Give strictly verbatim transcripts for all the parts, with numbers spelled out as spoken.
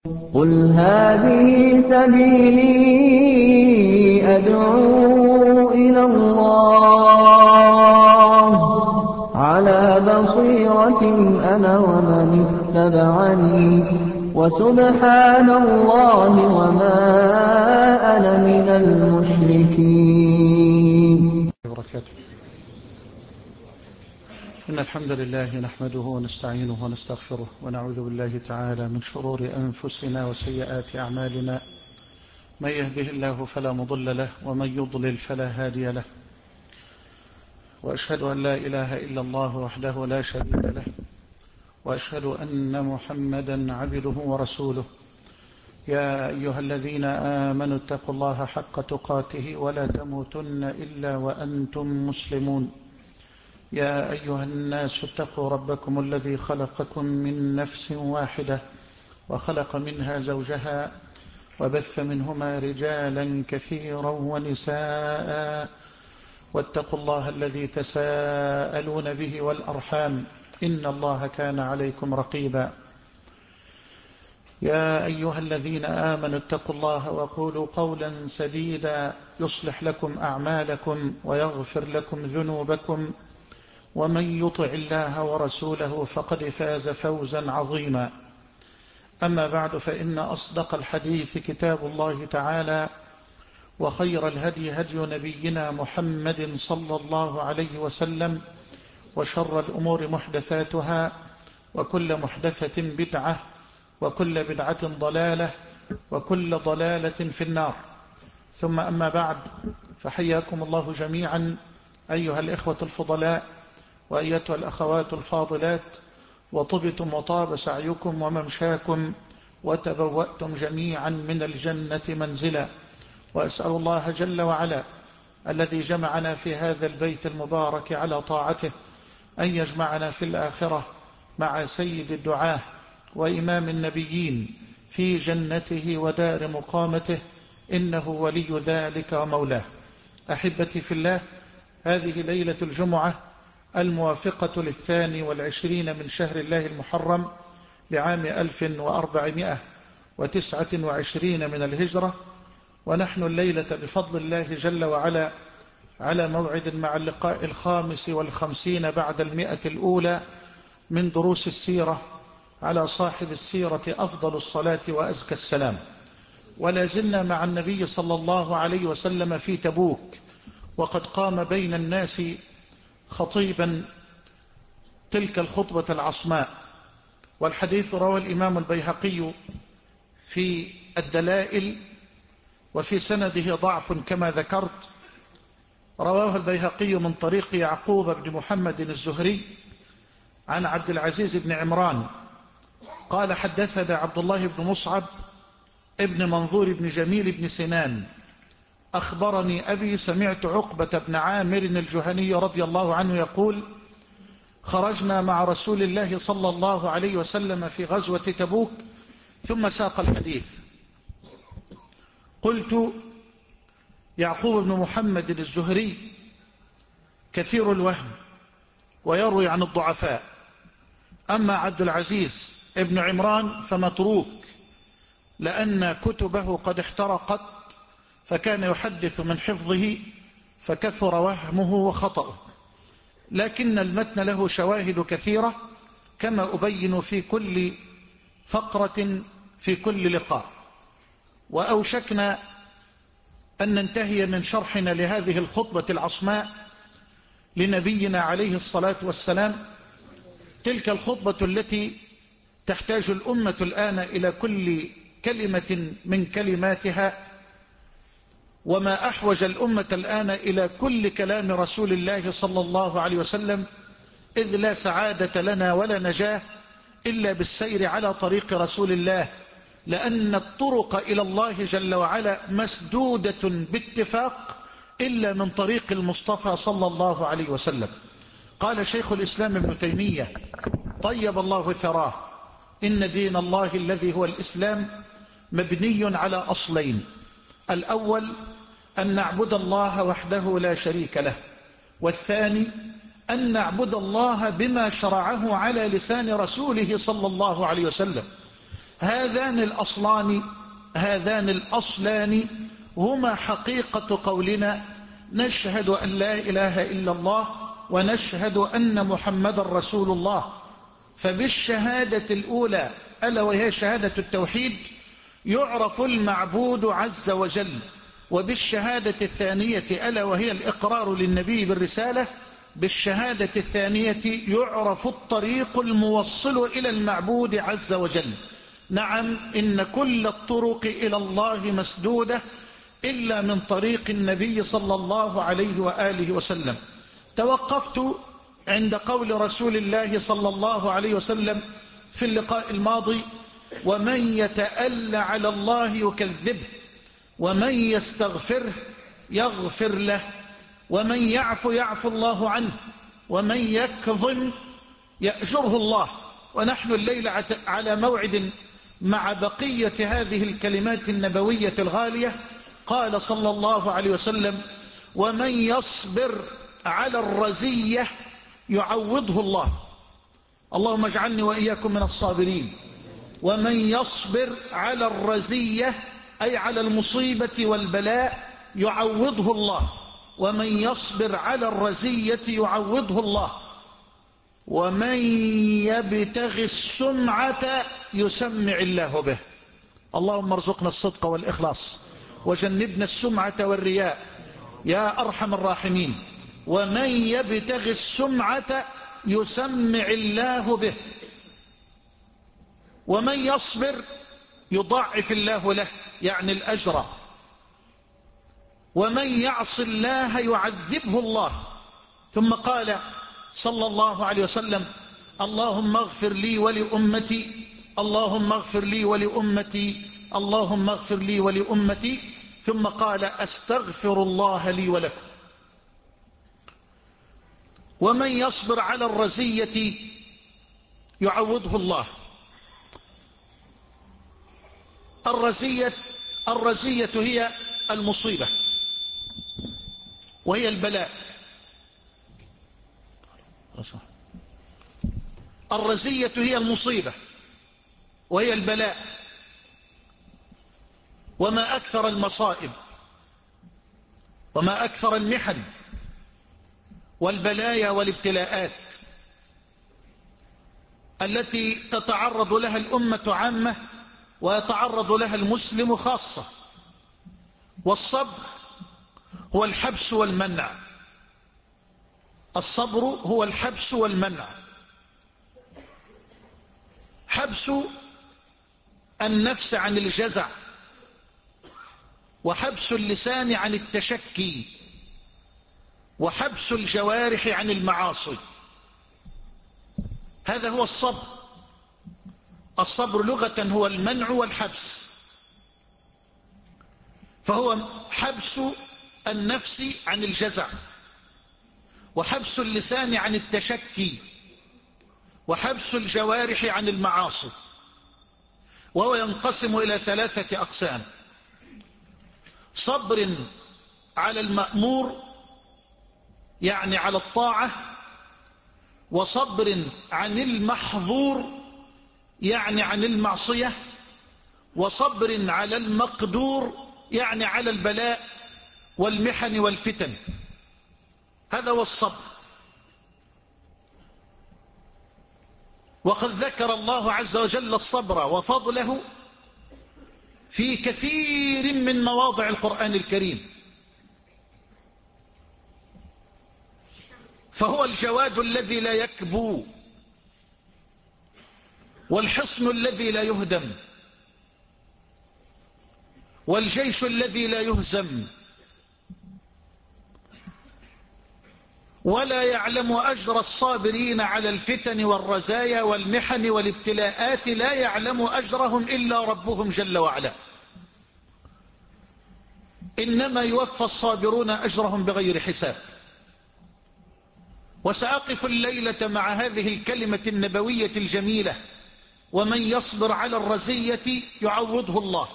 قُلْ هَٰذِهِ سَبِيلِي أَدْعُو إِلَى اللَّهِ ۚ عَلَىٰ بَصِيرَةٍ أَنَا وَمَنِ اتَّبَعَنِي ۖ وَسُبْحَانَ اللَّهِ وَمَا أَنَا مِنَ الْمُشْرِكِينَ. إن الحمد لله نحمده ونستعينه ونستغفره ونعوذ بالله تعالى من شرور أنفسنا وسيئات أعمالنا، من يهده الله فلا مضل له ومن يضلل فلا هادي له، وأشهد أن لا إله إلا الله وحده لا شريك له، وأشهد أن محمدا عبده ورسوله. يا أيها الذين آمنوا اتقوا الله حق تقاته ولا تموتن إلا وأنتم مسلمون. يا أيها الناس اتقوا ربكم الذي خلقكم من نفس واحدة وخلق منها زوجها وبث منهما رجالا كثيرا ونساء، واتقوا الله الذي تساءلون به والأرحام إن الله كان عليكم رقيبا. يا أيها الذين آمنوا اتقوا الله وقولوا قولا سديدا يصلح لكم أعمالكم ويغفر لكم ذنوبكم، ومن يطع الله ورسوله فقد فاز فوزا عظيما. أما بعد، فإن أصدق الحديث كتاب الله تعالى، وخير الهدي هدي نبينا محمد صلى الله عليه وسلم، وشر الأمور محدثاتها، وكل محدثة بدعة، وكل بدعة ضلالة، وكل ضلالة في النار. ثم أما بعد، فحياكم الله جميعا أيها الإخوة الفضلاء وأيتها الأخوات الفاضلات، وطبتم وطاب سعيكم وممشاكم وتبوأتم جميعا من الجنة منزلا. وأسأل الله جل وعلا الذي جمعنا في هذا البيت المبارك على طاعته أن يجمعنا في الآخرة مع سيد الدعاة وإمام النبيين في جنته ودار مقامته، إنه ولي ذلك ومولاه. أحبتي في الله، هذه ليلة الجمعة الموافقة للثاني والعشرين من شهر الله المحرم لعام ألف وأربعمائة وتسعة وعشرين من الهجرة، ونحن الليلة بفضل الله جل وعلا على موعد مع اللقاء الخامس والخمسين بعد المئة الأولى من دروس السيرة على صاحب السيرة أفضل الصلاة وأزكى السلام. ولا زلنا مع النبي صلى الله عليه وسلم في تبوك، وقد قام بين الناس خطيبا تلك الخطبة العصماء. والحديث رواه الإمام البيهقي في الدلائل، وفي سنده ضعف كما ذكرت. رواه البيهقي من طريق يعقوب بن محمد الزهري عن عبد العزيز بن عمران قال: حدثنا عبد الله بن مصعب ابن منظور بن جميل بن سنان أخبرني أبي سمعت عقبة بن عامر الجهني رضي الله عنه يقول: خرجنا مع رسول الله صلى الله عليه وسلم في غزوة تبوك. ثم ساق الحديث. قلت: يعقوب بن محمد الزهري كثير الوهم ويروي عن الضعفاء، أما عبد العزيز ابن عمران فمتروك، لأن كتبه قد احترقت، فكان يحدث من حفظه فكثر وهمه وخطأه، لكن المتن له شواهد كثيرة كما أبين في كل فقرة في كل لقاء. وأوشكنا أن ننتهي من شرحنا لهذه الخطبة العصماء لنبينا عليه الصلاة والسلام، تلك الخطبة التي تحتاج الأمة الآن إلى كل كلمة من كلماتها، وما أحوج الأمة الآن إلى كل كلام رسول الله صلى الله عليه وسلم، إذ لا سعادة لنا ولا نجاة إلا بالسير على طريق رسول الله، لأن الطرق إلى الله جل وعلا مسدودة باتفاق إلا من طريق المصطفى صلى الله عليه وسلم. قال شيخ الإسلام ابن تيمية طيب الله ثراه: إن دين الله الذي هو الإسلام مبني على أصلين: الأول أن نعبد الله وحده لا شريك له، والثاني أن نعبد الله بما شرعه على لسان رسوله صلى الله عليه وسلم. هذان الأصلان هذان الأصلان هما حقيقة قولنا نشهد أن لا إله إلا الله ونشهد أن محمد رسول الله. فبالشهادة الأولى ألا وهي شهادة التوحيد يعرف المعبود عز وجل، وبالشهادة الثانية ألا وهي الإقرار للنبي بالرسالة، بالشهادة الثانية يعرف الطريق الموصل إلى المعبود عز وجل. نعم، إن كل الطرق إلى الله مسدودة إلا من طريق النبي صلى الله عليه وآله وسلم. توقفت عند قول رسول الله صلى الله عليه وسلم في اللقاء الماضي: ومن يتألى على الله يكذبه، ومن يستغفره يغفر له، ومن يعفو يعفو الله عنه، ومن يكظم يأجره الله. ونحن الليلة على موعد مع بقية هذه الكلمات النبوية الغالية. قال صلى الله عليه وسلم: ومن يصبر على الرزية يعوضه الله. اللهم اجعلني وإياكم من الصابرين. ومن يصبر على الرزية أي على المصيبة والبلاء يعوضه الله. ومن يصبر على الرزية يعوضه الله. ومن يبتغي السمعة يسمع الله به. اللهم ارزقنا الصدق والإخلاص وجنبنا السمعة والرياء يا أرحم الراحمين. ومن يبتغي السمعة يسمع الله به. ومن يصبر يضاعف الله له، يعني الأجر. ومن يعص الله يعذبه الله. ثم قال صلى الله عليه وسلم: اللهم اغفر لي ولأمتي، اللهم اغفر لي ولأمتي، اللهم اغفر لي ولأمتي. ثم قال: أستغفر الله لي ولكم. ومن يصبر على الرزية يعوضه الله. الرزية الرزية هي المصيبة وهي البلاء. الرزية هي المصيبة وهي البلاء. وما أكثر المصائب وما أكثر المحن والبلايا والابتلاءات التي تتعرض لها الأمة عامة ويتعرض لها المسلم خاصة. والصبر هو الحبس والمنع. الصبر هو الحبس والمنع. حبس النفس عن الجزع، وحبس اللسان عن التشكي، وحبس الجوارح عن المعاصي. هذا هو الصبر. الصبر لغة هو المنع والحبس، فهو حبس النفس عن الجزع، وحبس اللسان عن التشكي، وحبس الجوارح عن المعاصي. وهو ينقسم إلى ثلاثة أقسام: صبر على المأمور يعني على الطاعة، وصبر عن المحظور يعني عن المعصية، وصبر على المقدور يعني على البلاء والمحن والفتن. هذا هو الصبر. وقد ذكر الله عز وجل الصبر وفضله في كثير من مواضع القرآن الكريم. فهو الجواد الذي لا يكبو، والحصن الذي لا يهدم، والجيش الذي لا يهزم. ولا يعلم أجر الصابرين على الفتن والرزايا والمحن والابتلاءات، لا يعلم أجرهم إلا ربهم جل وعلا. إنما يوفى الصابرون أجرهم بغير حساب. وسأقف الليلة مع هذه الكلمة النبوية الجميلة: ومن يصبر على الرزية يعوضه الله.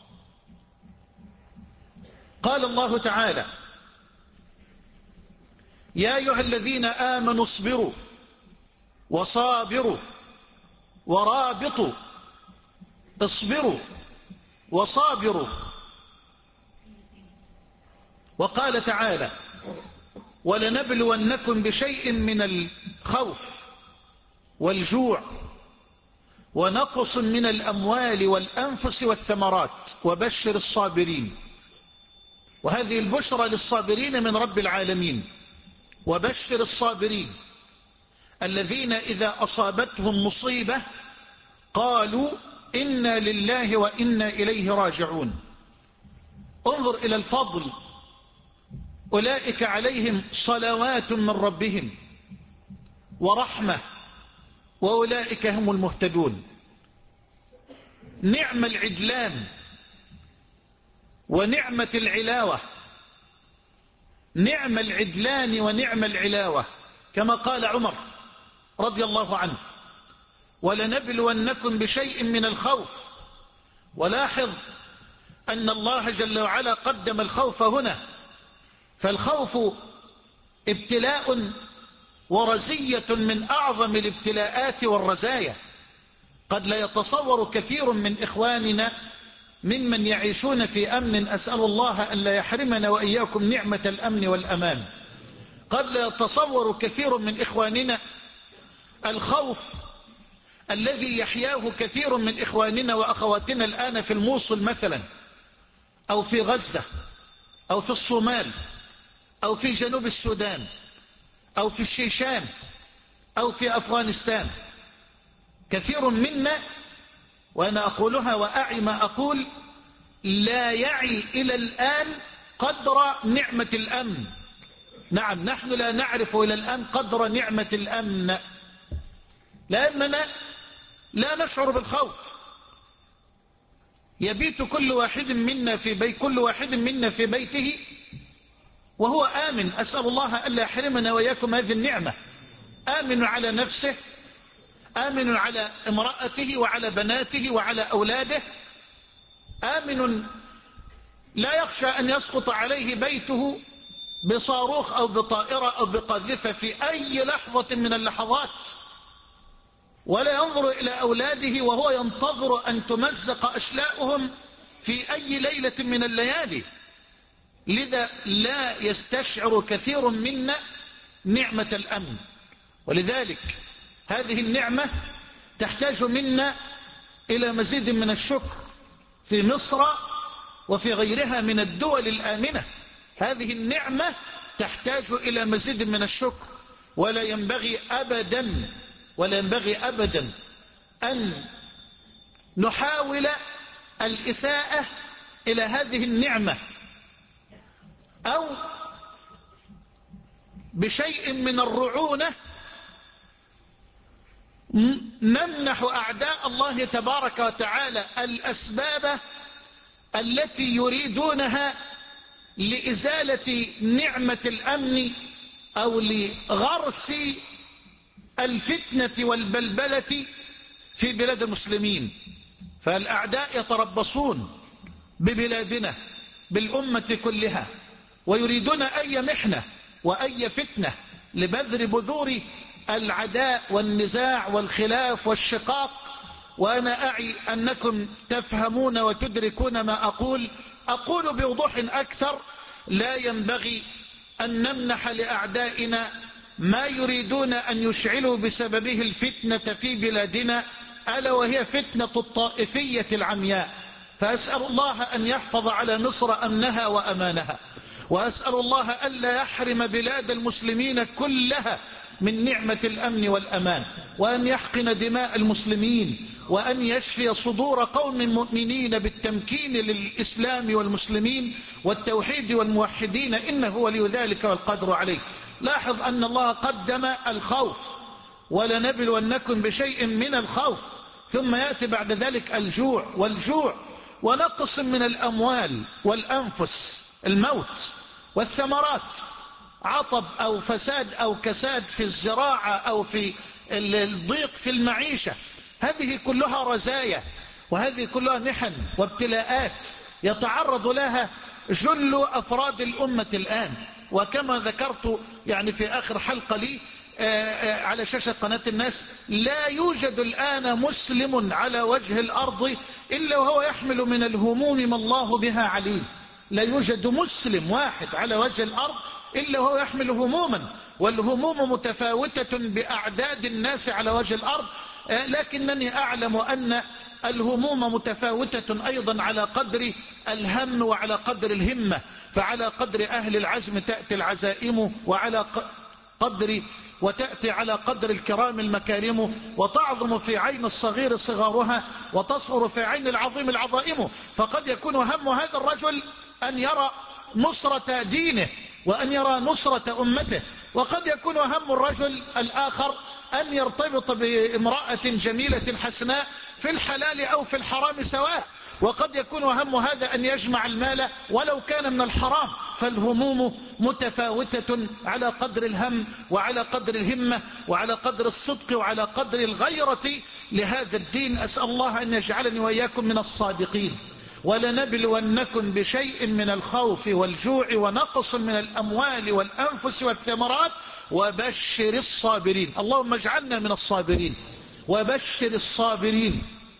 قال الله تعالى: يا أيها الذين آمنوا اصبروا وصابروا ورابطوا اصبروا وصابروا. وقال تعالى: ولنبلونكم بشيء من الخوف والجوع ونقص من الأموال والأنفس والثمرات وبشر الصابرين. وهذه البشرى للصابرين من رب العالمين. وبشر الصابرين الذين إذا أصابتهم مصيبة قالوا إنا لله وإنا إليه راجعون. انظر إلى الفضل، أولئك عليهم صلوات من ربهم ورحمة وأولئك هم المهتدون. نعم العدلان ونعمة العلاوة، نعم العدلان ونعم العلاوة، كما قال عمر رضي الله عنه: ولنبلونكم بشيء من الخوف. ولاحظ أن الله جل وعلا قدم الخوف هنا، فالخوف ابتلاء ورزية من أعظم الابتلاءات والرزايا. قد لا يتصور كثير من إخواننا ممن يعيشون في أمن، أسأل الله أن لا يحرمنا وإياكم نعمة الأمن والأمان، قد لا يتصور كثير من إخواننا الخوف الذي يحياه كثير من إخواننا وأخواتنا الآن في الموصل مثلا، أو في غزة، أو في الصومال، أو في جنوب السودان، أو في الشيشان، أو في أفغانستان. كثير منا، وأنا أقولها وأعي ما أقول، لا يعي إلى الآن قدر نعمة الأمن. نعم، نحن لا نعرف إلى الآن قدر نعمة الأمن، لأننا لا نشعر بالخوف. يبيت كل واحد منا في بيت كل واحد منا في بيته وهو آمن. أسأل الله ألا يحرمنا وإياكم هذه النعمة. آمن على نفسه، آمن على امرأته وعلى بناته وعلى أولاده، آمن لا يخشى أن يسقط عليه بيته بصاروخ أو بطائرة أو بقاذفة في أي لحظة من اللحظات، ولا ينظر إلى أولاده وهو ينتظر أن تمزق أشلاؤهم في أي ليلة من الليالي. لذا لا يستشعر كثير منا نعمة الأمن، ولذلك هذه النعمة تحتاج منا إلى مزيد من الشكر في مصر وفي غيرها من الدول الآمنة. هذه النعمة تحتاج إلى مزيد من الشكر، ولا ينبغي أبدا ولا ينبغي أبدا أن نحاول الإساءة إلى هذه النعمة أو بشيء من الرعونة نمنح أعداء الله تبارك وتعالى الأسباب التي يريدونها لإزالة نعمة الأمن أو لغرس الفتنة والبلبلة في بلاد المسلمين. فالأعداء يتربصون ببلادنا بالأمة كلها، ويريدون أي محنة وأي فتنة لبذر بذور العداء والنزاع والخلاف والشقاق. وأنا أعي أنكم تفهمون وتدركون ما أقول. أقول بوضوح أكثر: لا ينبغي أن نمنح لأعدائنا ما يريدون أن يشعلوا بسببه الفتنة في بلادنا، ألا وهي فتنة الطائفية العمياء. فأسأل الله أن يحفظ على مصر أمنها وأمانها، وأسأل الله ألا يحرم بلاد المسلمين كلها من نعمة الأمن والأمان، وأن يحقن دماء المسلمين، وأن يشفي صدور قوم مؤمنين بالتمكين للإسلام والمسلمين والتوحيد والموحدين، إنه ولي ذلك والقدر عليه. لاحظ أن الله قدم الخوف: ولنبلونكم بشيء من الخوف، ثم يأتي بعد ذلك الجوع والجوع ونقص من الأموال والأنفس، الموت والثمرات، عطب أو فساد أو كساد في الزراعة أو في الضيق في المعيشة. هذه كلها رزايا، وهذه كلها محن وابتلاءات يتعرض لها جل أفراد الأمة الآن. وكما ذكرت يعني في آخر حلقة لي، على شاشة قناة الناس، لا يوجد الآن مسلم على وجه الأرض إلا وهو يحمل من الهموم ما الله بها عليم. لا يوجد مسلم واحد على وجه الأرض إلا وهو يحمل هموما، والهموم متفاوتة بأعداد الناس على وجه الأرض، لكنني أعلم أن الهموم متفاوتة أيضا على قدر الهم وعلى قدر الهمة. فعلى قدر أهل العزم تأتي العزائم، وعلى قدر وتأتي على قدر الكرام المكارم، وتعظم في عين الصغير صغارها، وتصغر في عين العظيم العظائم. فقد يكون هم هذا الرجل أن يرى نصرة دينه وأن يرى نصرة أمته، وقد يكون هم الرجل الآخر أن يرتبط بامرأة جميلة حسناء في الحلال أو في الحرام سواء، وقد يكون هم هذا أن يجمع المال ولو كان من الحرام. فالهموم متفاوتة على قدر الهم وعلى قدر الهمة وعلى قدر الصدق وعلى قدر الغيرة لهذا الدين. أسأل الله أن يجعلني وإياكم من الصادقين. ولنبلونكم بشيء من الخوف والجوع ونقص من الأموال والأنفس والثمرات وبشر الصابرين. اللهم اجعلنا من الصابرين. وبشر الصابرين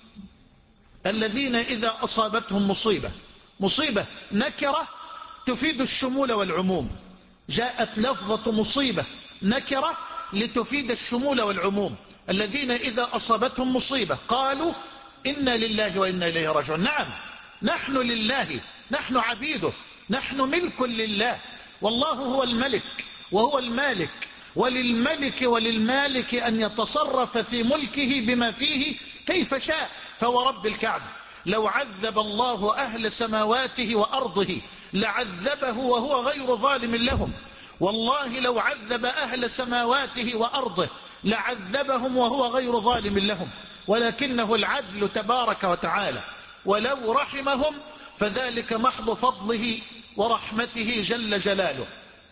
الذين إذا أصابتهم مصيبة، مصيبة نكرة تفيد الشمول والعموم، جاءت لفظة مصيبة نكرة لتفيد الشمول والعموم. الذين إذا أصابتهم مصيبة قالوا إنا لله وإنا إليه راجعون. نعم، نحن لله، نحن عبيده، نحن ملك لله، والله هو الملك وهو المالك، وللملك وللمالك أن يتصرف في ملكه بما فيه كيف شاء. فورب الكعبة لو عذب الله أهل سماواته وأرضه لعذبه وهو غير ظالم لهم. والله لو عذب أهل سماواته وأرضه لعذبهم وهو غير ظالم لهم، ولكنه العدل تبارك وتعالى. ولو رحمهم فذلك محض فضله ورحمته جل جلاله.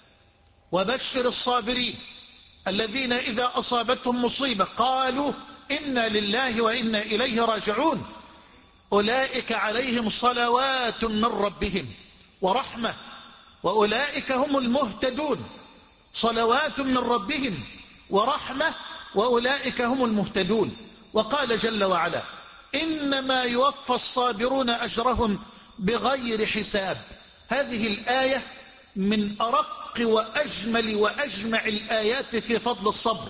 وبشر الصابرين الذين إذا أصابتهم مصيبة قالوا إنا لله وإنا إليه راجعون أولئك عليهم صلوات من ربهم ورحمة وأولئك هم المهتدون. صلوات من ربهم ورحمة وأولئك هم المهتدون. وقال جل وعلا إنما يوفى الصابرون أجرهم بغير حساب. هذه الآية من أرق وأجمل وأجمع الآيات في فضل الصبر.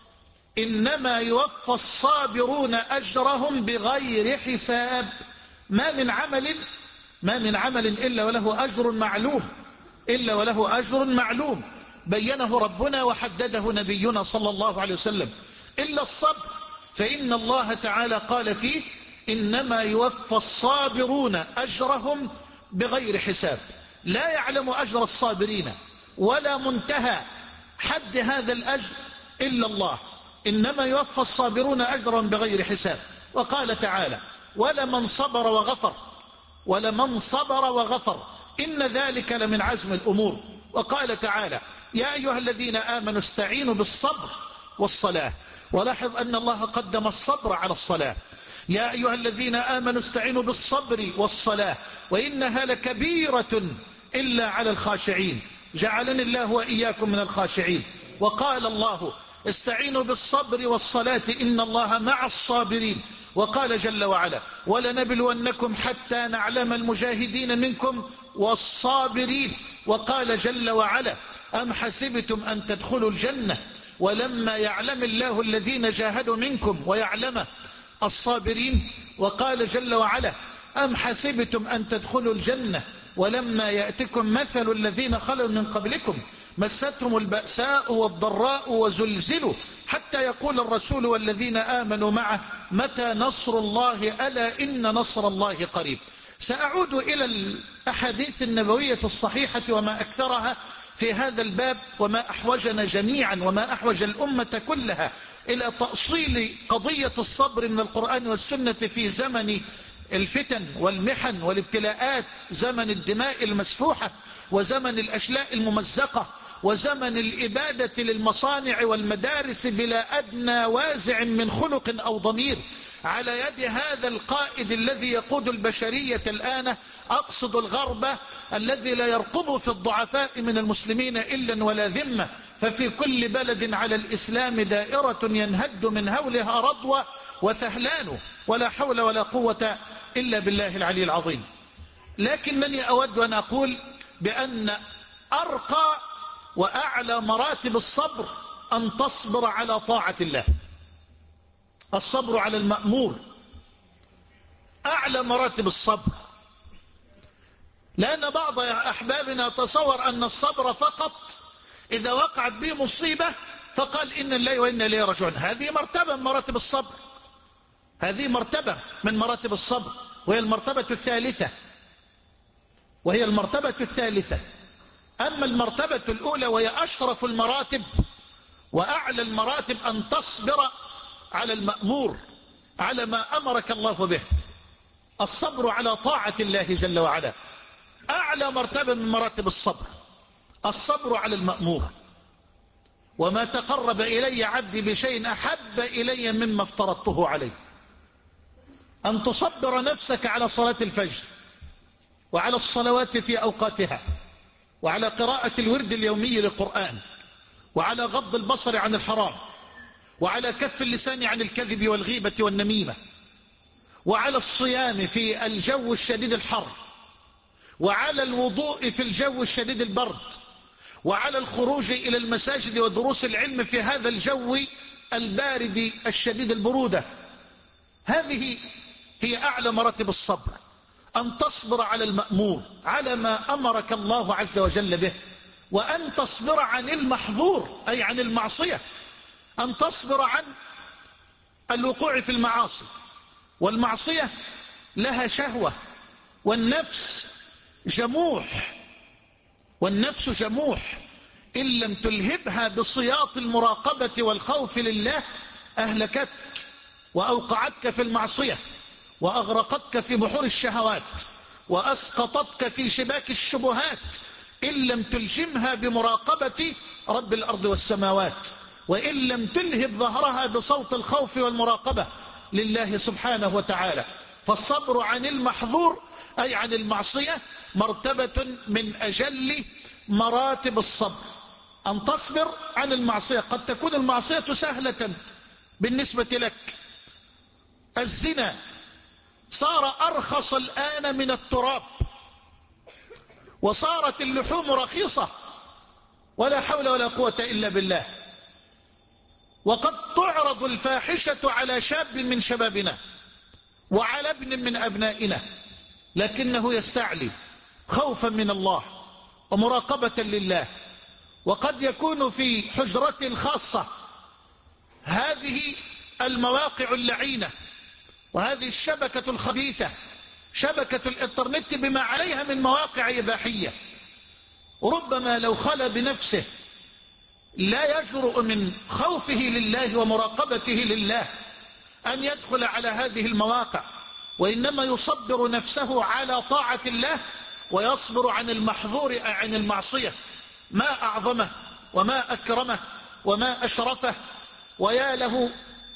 إنما يوفى الصابرون أجرهم بغير حساب. ما من عمل ما من عمل إلا وله أجر معلوم إلا وله أجر معلوم بينه ربنا وحدده نبينا صلى الله عليه وسلم، إلا الصبر، فإن الله تعالى قال فيه إنما يوفى الصابرون أجرهم بغير حساب. لا يعلم أجر الصابرين ولا منتهى حد هذا الأجر إلا الله. إنما يوفى الصابرون أجرهم بغير حساب. وقال تعالى ولمن صبر وغفر ولمن صبر وغفر إن ذلك لمن عزم الأمور. وقال تعالى يا أيها الذين آمنوا استعينوا بالصبر والصلاة. ولاحظ أن الله قدم الصبر على الصلاة. يا أيها الذين آمنوا استعينوا بالصبر والصلاة وإنها لكبيرة إلا على الخاشعين. جعلني الله وإياكم من الخاشعين. وقال الله استعينوا بالصبر والصلاة إن الله مع الصابرين. وقال جل وعلا ولنبلونكم حتى نعلم المجاهدين منكم والصابرين. وقال جل وعلا أم حسبتم أن تدخلوا الجنة ولما يعلم الله الذين جاهدوا منكم ويعلم الصابرين. وقال جل وعلا أم حسبتم أن تدخلوا الجنة ولما يأتكم مثل الذين خلوا من قبلكم مستهم البأساء والضراء وزلزلوا حتى يقول الرسول والذين آمنوا معه متى نصر الله ألا إن نصر الله قريب. سأعود إلى الأحاديث النبوية الصحيحة وما أكثرها في هذا الباب، وما أحوجنا جميعا وما أحوج الأمة كلها إلى تأصيل قضية الصبر من القرآن والسنة في زمن الفتن والمحن والابتلاءات، زمن الدماء المسفوحة وزمن الأشلاء الممزقة وزمن الإبادة للمصانع والمدارس بلا أدنى وازع من خلق أو ضمير. على يد هذا القائد الذي يقود البشرية الآن، أقصد الغرب الذي لا يرقب في الضعفاء من المسلمين إلا ولا ذمة، ففي كل بلد على الإسلام دائرة ينهد من هولها رضوة وثهلان، ولا حول ولا قوة إلا بالله العلي العظيم. لكنني أود أن أقول بأن أرقى وأعلى مراتب الصبر أن تصبر على طاعة الله. الصبر على المأمور أعلى مراتب الصبر، لأن بعض أحبابنا يتصور أن الصبر فقط إذا وقعت به مصيبة فقال إن الله وإنا إليه راجعون. هذه مرتبة من مراتب الصبر، هذه مرتبة من مراتب الصبر، وهي المرتبة الثالثة، وهي المرتبة الثالثة. أما المرتبة الأولى وهي أشرف المراتب وأعلى المراتب أن تصبر على المأمور، على ما أمرك الله به. الصبر على طاعة الله جل وعلا أعلى مرتبة من مراتب الصبر، الصبر على المأمور. وما تقرب إلي عبدي بشيء أحب إلي مما افترضته عليه. أن تصبر نفسك على صلاة الفجر، وعلى الصلوات في أوقاتها، وعلى قراءة الورد اليومي للقرآن، وعلى غض البصر عن الحرام، وعلى كف اللسان عن الكذب والغيبة والنميمة، وعلى الصيام في الجو الشديد الحر، وعلى الوضوء في الجو الشديد البرد، وعلى الخروج إلى المساجد ودروس العلم في هذا الجو البارد الشديد البرودة. هذه هي أعلى مراتب الصبر، أن تصبر على المأمور، على ما أمرك الله عز وجل به، وأن تصبر عن المحظور أي عن المعصية، أن تصبر عن الوقوع في المعاصي. والمعصية لها شهوة، والنفس جموح، والنفس جموح إن لم تلهبها بصياط المراقبة والخوف لله أهلكتك وأوقعتك في المعصية، وأغرقتك في بحور الشهوات، وأسقطتك في شباك الشبهات إن لم تلجمها بمراقبة رب الأرض والسماوات، وإن لم تلهب ظهرها بصوت الخوف والمراقبة لله سبحانه وتعالى. فالصبر عن المحظور أي عن المعصية مرتبة من أجل مراتب الصبر. أن تصبر عن المعصية، قد تكون المعصية سهلة بالنسبة لك. الزنا صار أرخص الآن من التراب، وصارت اللحوم رخيصة، ولا حول ولا قوة إلا بالله. وقد تعرض الفاحشة على شاب من شبابنا وعلى ابن من أبنائنا، لكنه يستعلي خوفا من الله ومراقبة لله. وقد يكون في حجرته الخاصة هذه المواقع اللعينة، وهذه الشبكة الخبيثة، شبكة الإنترنت بما عليها من مواقع إباحية. ربما لو خلى بنفسه لا يجرؤ من خوفه لله ومراقبته لله أن يدخل على هذه المواقع، وإنما يصبر نفسه على طاعة الله، ويصبر عن المحظور عن المعصية. ما أعظمه وما أكرمه وما أشرفه. ويا له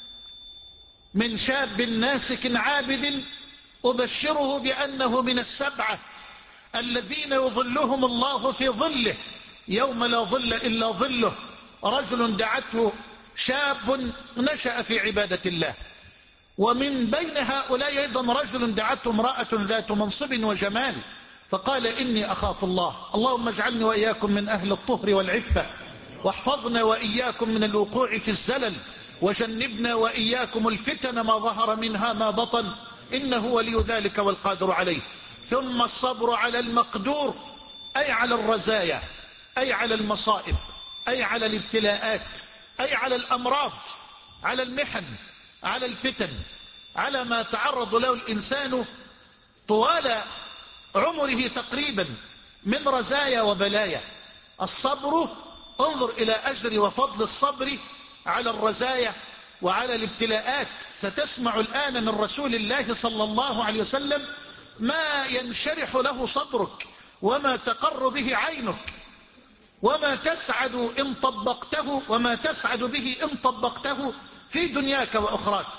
من شاب ناسك عابد أبشره بأنه من السبعة الذين يظلهم الله في ظله يوم لا ظل إلا ظله. رجل دعته شاب نشأ في عبادة الله، ومن بين هؤلاء أيضا رجل دعته امرأة ذات منصب وجمال، فقال إني أخاف الله، اللهم اجعلني وإياكم من أهل الطهر والعفة، واحفظنا وإياكم من الوقوع في الزلل، وجنبنا وإياكم الفتن ما ظهر منها ما بطن، إنه ولي ذلك والقادر عليه. ثم الصبر على المقدور أي على الرزايا، أي على المصائب، أي على الابتلاءات، أي على الأمراض، على المحن، على الفتن، على ما تعرض له الإنسان طوال عمره تقريبا من رزايا وبلايا. الصبر، انظر إلى أجر وفضل الصبر على الرزايا وعلى الابتلاءات. ستسمع الآن من رسول الله صلى الله عليه وسلم ما ينشرح له صدرك، وما تقر به عينك، وما تسعد إن طبقته، وما تسعد به إن طبقته في دنياك وأخراك.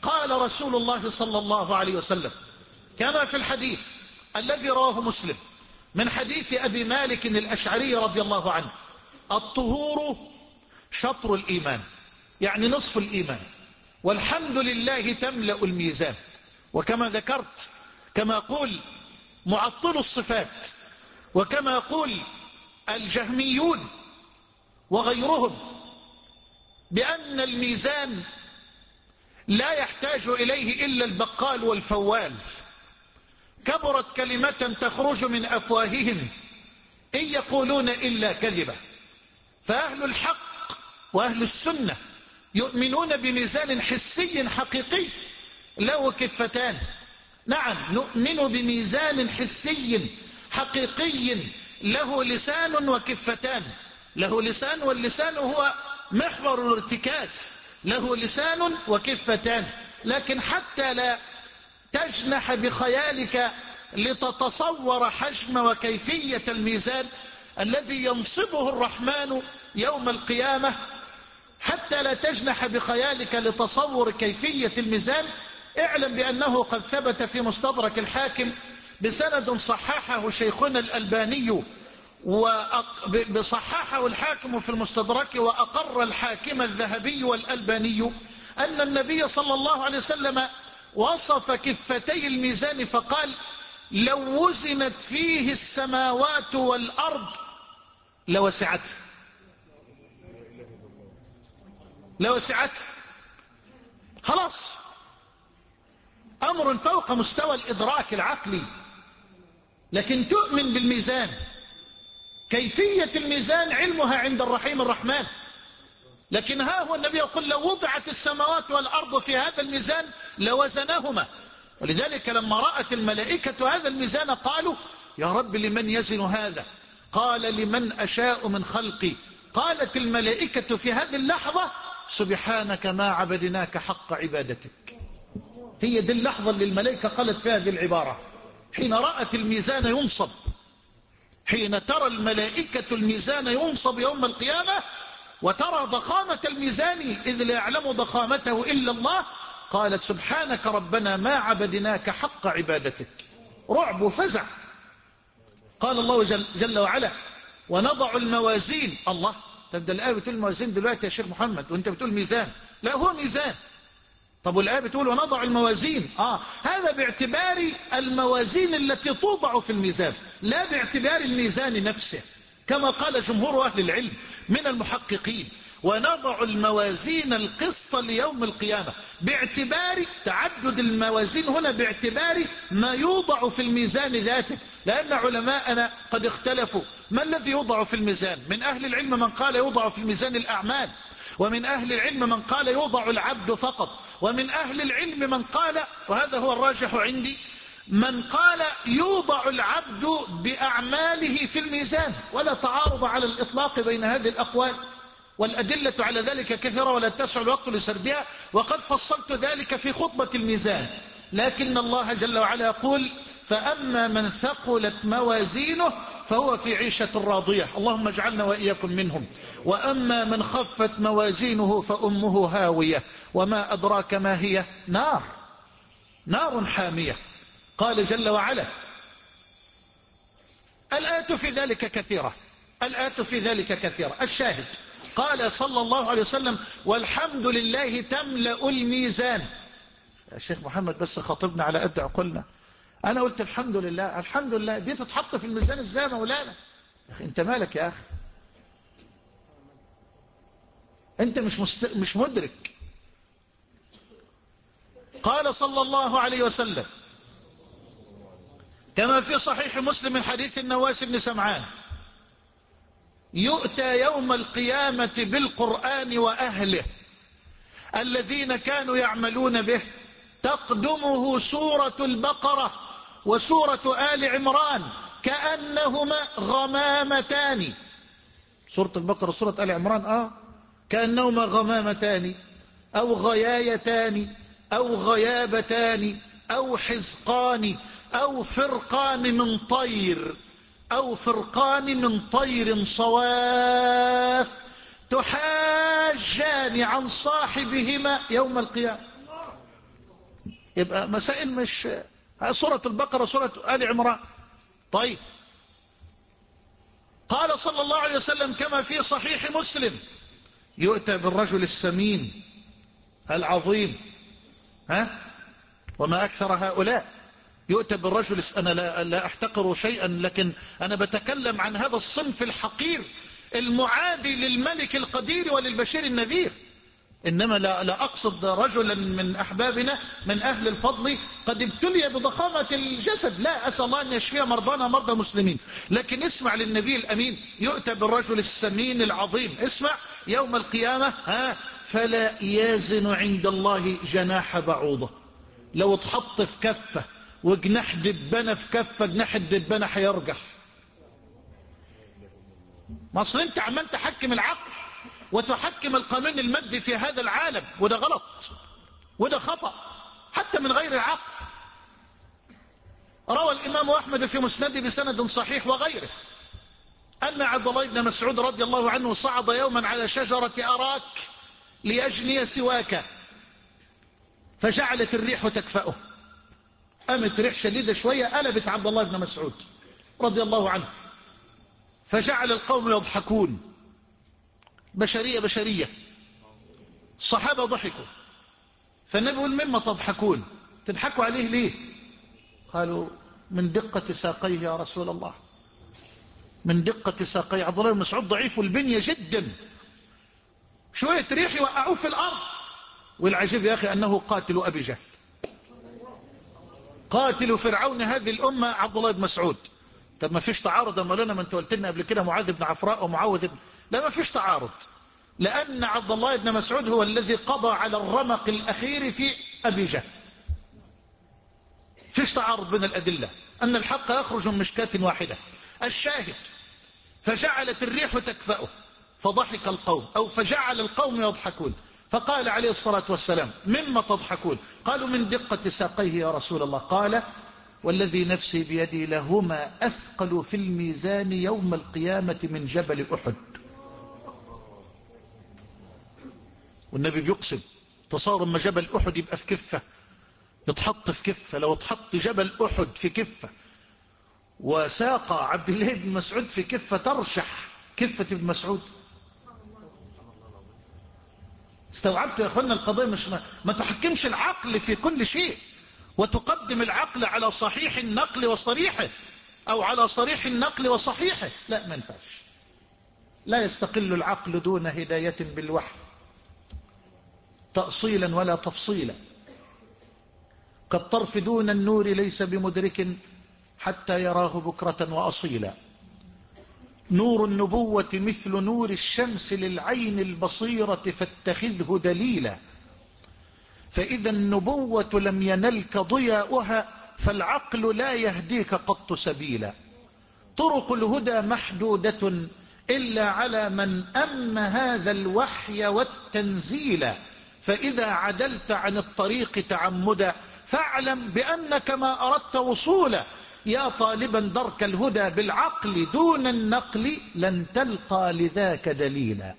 قال رسول الله صلى الله عليه وسلم كما في الحديث الذي رواه مسلم من حديث أبي مالك الأشعري رضي الله عنه: الطهور شطر الإيمان، يعني نصف الإيمان، والحمد لله تملأ الميزان. وكما ذكرت، كما قول معطل الصفات، وكما قول الجهميون وغيرهم، بأن الميزان لا يحتاج إليه إلا البقال والفوال، كبرت كلمة تخرج من أفواههم إن يقولون إلا كذبا. فأهل الحق وأهل السنة يؤمنون بميزان حسي حقيقي له كفتان. نعم، نؤمن بميزان حسي حقيقي له لسان وكفتان. له لسان، واللسان هو محور الارتكاز، له لسان وكفتان. لكن حتى لا تجنح بخيالك لتتصور حجم وكيفية الميزان الذي ينصبه الرحمن يوم القيامة، حتى لا تجنح بخيالك لتصور كيفية الميزان، اعلم بأنه قد ثبت في مستدرك الحاكم بسند صححه شيخنا الألباني، وبصححه الحاكم في المستدرك، وأقر الحاكم الذهبي والألباني أن النبي صلى الله عليه وسلم وصف كفتي الميزان فقال: لو وزنت فيه السماوات والأرض لوسعته. لوسعته خلاص، أمر فوق مستوى الإدراك العقلي. لكن تؤمن بالميزان، كيفية الميزان علمها عند الرحيم الرحمن. لكن ها هو النبي يقول: لو وضعت السماوات والأرض في هذا الميزان لوزنهما. ولذلك لما رأت الملائكة هذا الميزان قالوا: يا رب لمن يزن هذا؟ قال: لمن أشاء من خلقي. قالت الملائكة في هذه اللحظة: سبحانك ما عبدناك حق عبادتك. هي دي اللحظة اللي الملائكة قالت فيها هذه العبارة، حين رأت الميزان ينصب، حين ترى الملائكة الميزان ينصب يوم القيامة وترى ضخامة الميزان إذ لا يعلم ضخامته إلا الله، قالت: سبحانك ربنا ما عبدناك حق عبادتك. رعب وفزع. قال الله جل, جل وعلا: ونضع الموازين. الله، تبدأ الآية بتقول الموازين دلوقتي يا شيخ محمد وانت بتقول ميزان. لا، هو ميزان. طب والآية بتقول ونضع الموازين، آه هذا باعتبار الموازين التي توضع في الميزان، لا باعتبار الميزان نفسه، كما قال جمهور أهل العلم من المحققين: ونضع الموازين القسط ليوم القيامة، باعتبار تعدد الموازين هنا، باعتبار ما يوضع في الميزان ذاته. لأن علماءنا قد اختلفوا ما الذي يوضع في الميزان. من أهل العلم من قال يوضع في الميزان الأعمال، ومن أهل العلم من قال يوضع العبد فقط، ومن أهل العلم من قال، وهذا هو الراجح عندي، من قال يوضع العبد بأعماله في الميزان. ولا تعارض على الإطلاق بين هذه الأقوال، والأدلة على ذلك كثيرة ولا تسع الوقت لسردها، وقد فصلت ذلك في خطبة الميزان. لكن الله جل وعلا يقول: فأما من ثقلت موازينه فهو في عيشة راضية، اللهم اجعلنا وإياكم منهم. وأما من خفت موازينه فأمه هاوية، وما أدراك ما هي؟ نار، نار حامية. قال جل وعلا: الآيات في ذلك كثيرة، الآيات في ذلك كثيرة. الشاهد: قال صلى الله عليه وسلم: والحمد لله تملأ الميزان. يا شيخ محمد بس خاطبنا على قد عقلنا. أنا قلت الحمد لله، الحمد لله دي تتحط في الميزان ازاي يا مولانا؟ يا أخي أنت مالك يا أخي؟ أنت مش مست... مش مدرك. قال صلى الله عليه وسلم كما في صحيح مسلم من حديث النواس بن سمعان: يؤتى يوم القيامة بالقرآن وأهله الذين كانوا يعملون به، تقدمه سورة البقرة وسورة آل عمران كأنهما غمامتان. سورة البقرة وسورة آل عمران آه كأنهما غمامتان أو غيايتان أو غيابتان أو حزقان أو فرقان من طير أو فرقان من طير صواف تحاجان عن صاحبهما يوم القيامة. يبقى مسائل مش سورة البقرة سورة آل عمران. طيب قال صلى الله عليه وسلم كما في صحيح مسلم: يؤتى بالرجل السمين العظيم، ها وما أكثر هؤلاء. يؤتى بالرجل، أنا لا, لا أحتقر شيئا، لكن أنا بتكلم عن هذا الصنف الحقير المعادي للملك القدير وللبشير النذير. إنما لا, لا أقصد رجلا من أحبابنا من أهل الفضل قد ابتلي بضخامة الجسد، لا، أسأل الله أن يشفي مرضانا مرضى المسلمين، لكن اسمع للنبي الأمين: يؤتى بالرجل السمين العظيم، اسمع، يوم القيامة ها فلا يزن عند الله جناح بعوضة. لو اتحط في كفة وجناح دبانة في كفة، جناح الدبانة هيرجح. ما اصل انت عمال تحكم العقل وتحكم القانون المادي في هذا العالم، وده غلط وده خطأ حتى من غير العقل. روى الإمام أحمد في مسنده بسند صحيح وغيره أن عبد الله بن مسعود رضي الله عنه صعد يوما على شجرة أراك ليجني سواكا، فجعلت الريح تكفأه. قامت ريح شديدة شوية قلبت عبد الله بن مسعود رضي الله عنه، فجعل القوم يضحكون. بشرية بشرية، الصحابة ضحكوا، فالنبي يقول: مما تضحكون؟ تضحكوا عليه ليه؟ قالوا: من دقة ساقيه يا رسول الله. من دقة ساقيه. عبد الله بن مسعود ضعيف البنية جدا، شوية ريح يوقعوه في الأرض. والعجيب يا أخي أنه قاتل أبي جهل، قاتل فرعون هذه الأمة عبد الله بن مسعود. طب ما فيش تعارض يا مولانا؟ ما انت قلت لنا قبل كده معاذ بن عفراء ومعاوذ بن... لا، ما فيش تعارض، لأن عبد الله بن مسعود هو الذي قضى على الرمق الأخير في أبي جهل. فيش تعارض بين الأدلة، أن الحق يخرج من مشكاة واحدة. الشاهد: فجعلت الريح تكفأه فضحك القوم، أو فجعل القوم يضحكون، فقال عليه الصلاة والسلام: مما تضحكون؟ قالوا: من دقة ساقيه يا رسول الله. قال: والذي نفسي بيدي لهما أثقل في الميزان يوم القيامة من جبل أحد. والنبي بيقسم: تصار ما جبل أحد يبقى في كفة، يتحط في كفة. لو اتحط جبل أحد في كفة وساق عبد الله بن مسعود في كفة ترشح كفة ابن مسعود. استوعبت يا أخوانا القضية؟ مش ما, ما تحكمش العقل في كل شيء وتقدم العقل على صحيح النقل وصريحه، أو على صريح النقل وصحيحه. لا، ما ينفعش. لا يستقل العقل دون هداية بالوحي تأصيلا ولا تفصيلا، كالطرف دون النور ليس بمدرك حتى يراه بكرة وأصيلا. نور النبوة مثل نور الشمس للعين البصيرة فاتخذه دليلا، فإذا النبوة لم ينلك ضياؤها فالعقل لا يهديك قط سبيلا. طرق الهدى محدودة إلا على من أم هذا الوحي والتنزيل، فإذا عدلت عن الطريق تعمدا فاعلم بأنك ما أردت وصولا. يا طالبا درك الهدى بالعقل دون النقل لن تلقى لذاك دليلا.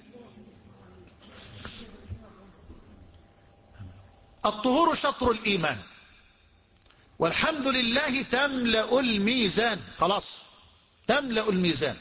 الطهور شطر الإيمان، والحمد لله تملأ الميزان. خلاص تملأ الميزان،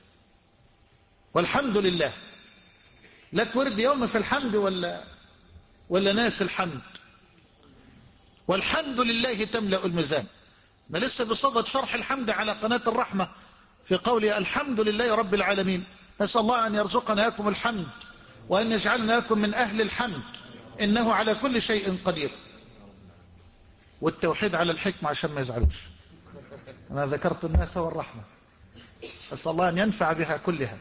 والحمد لله. لك ورد يوم في الحمد ولا ولا ناس الحمد؟ والحمد لله تملأ الميزان. أنا لسه بصدد شرح الحمد على قناة الرحمة في قولي: الحمد لله رب العالمين. نسأل الله أن يرزقنا إياكم الحمد، وأن يجعلنا إياكم من أهل الحمد، إنه على كل شيء قدير. والتوحيد على الحكمة عشان ما يزعلوش، أنا ذكرت الناس والرحمة، أسأل الله أن ينفع بها كلها.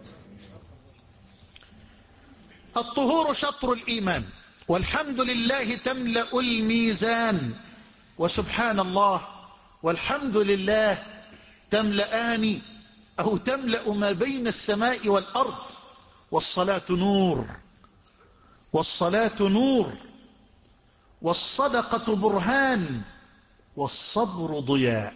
الطهور شطر الإيمان، والحمد لله تملأ الميزان، وسبحان الله والحمد لله تملأان أو تملأ ما بين السماء والأرض. والصلاة نور، والصلاة نور، والصدقة برهان، والصبر ضياء.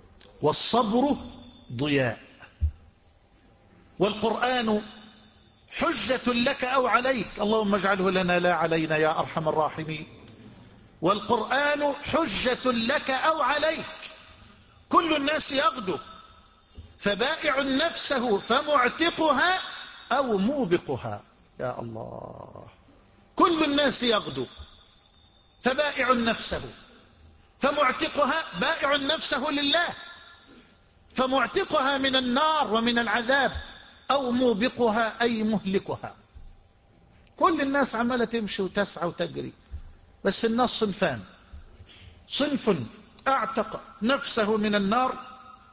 والصبر ضياء. والقرآن حجة لك أو عليك، اللهم اجعله لنا لا علينا يا أرحم الراحمين. والقرآن حجة لك أو عليك. كل الناس يغدو، فبائع نفسه فمعتقها أو موبقها. يا الله، كل الناس يغدو، فبائع نفسه فمعتقها، بائع نفسه لله، فمعتقها من النار ومن العذاب، أو موبقها أي مهلكها. كل الناس عمالة تمشي وتسعى وتجري، بس الناس صنفان: صنف اعتق نفسه من النار،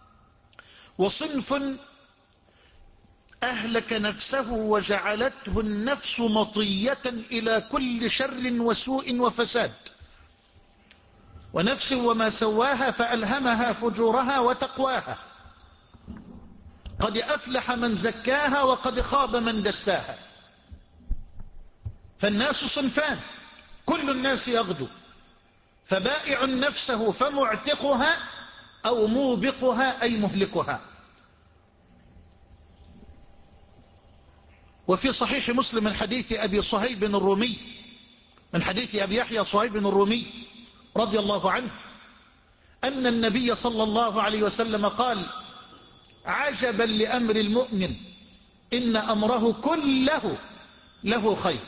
وصنف أهلك نفسه وجعلته النفس مطية إلى كل شر وسوء وفساد. ونفس وما سواها فألهمها فجورها وتقواها، قد أفلح من زكاها وقد خاب من دساها. فالناس صنفان، كل الناس يغدو، فبائع نفسه فمعتقها أو موبقها أي مهلكها. وفي صحيح مسلم من حديث أبي صهيب الرومي، من حديث أبي يحيى صهيب الرومي رضي الله عنه، أن النبي صلى الله عليه وسلم قال: عجبا لأمر المؤمن إن أمره كله له خير،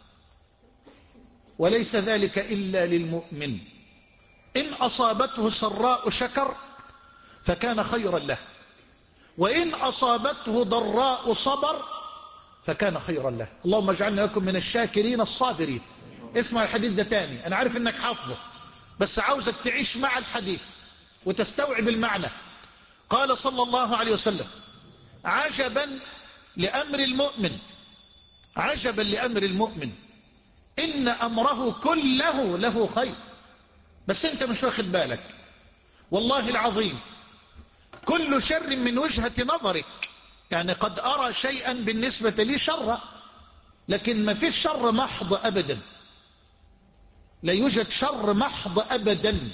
وليس ذلك إلا للمؤمن، إن أصابته سراء شكر فكان خيرا له، وإن أصابته ضراء صبر فكان خيرا له. اللهم اجعلنا لكم من الشاكرين الصابرين. اسمع الحديث ده تاني، أنا عارف إنك حافظه، بس عاوزك تعيش مع الحديث وتستوعب المعنى. قال صلى الله عليه وسلم: عجبا لأمر المؤمن، عجبا لأمر المؤمن إن أمره كله له خير. بس أنت مش واخد بالك، والله العظيم كل شر من وجهة نظرك، يعني قد أرى شيئا بالنسبة لي شر، لكن ما فيش شر محض أبدا، لا يوجد شر محض أبدا.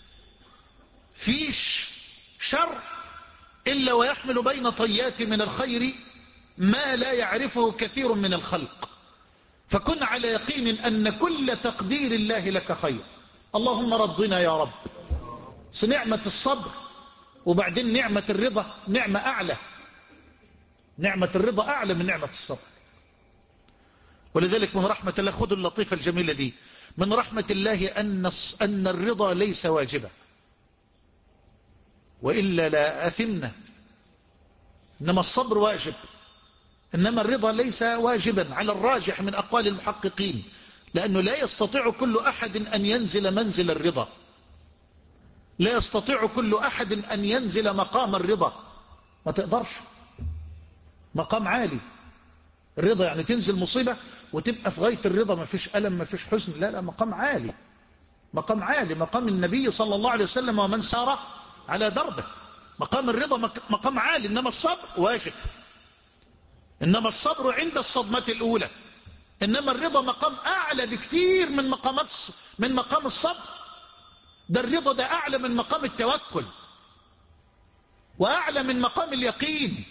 فيش شر إلا ويحمل بين طيات من الخير ما لا يعرفه كثير من الخلق. فكن على يقين أن كل تقدير الله لك خير. اللهم رضنا يا رب. نعمة الصبر، وبعدين نعمة الرضا نعمة أعلى، نعمة الرضا أعلى من نعمة الصبر. ولذلك من رحمة الله، خذوا اللطيفة الجميلة دي، من رحمة الله أن أن الرضا ليس واجبا، وإلا لا أثمنا. إنما الصبر واجب، إنما الرضا ليس واجبا على الراجح من أقوال المحققين، لأنه لا يستطيع كل أحد أن ينزل منزل الرضا، لا يستطيع كل أحد أن ينزل مقام الرضا، ما تقدرش. مقام عالي الرضا يعني تنزل مصيبة وتبقى في غاية الرضا، ما فيش ألم ما فيش حزن، لا لا، مقام عالي، مقام عالي، مقام النبي صلى الله عليه وسلم ومن سار على دربه. مقام الرضا مقام عالي، إنما الصبر واجب، إنما الصبر عند الصدمة الأولى، إنما الرضا مقام أعلى بكتير من مقامات من مقام الصبر. ده الرضا ده أعلى من مقام التوكل، وأعلى من مقام اليقين.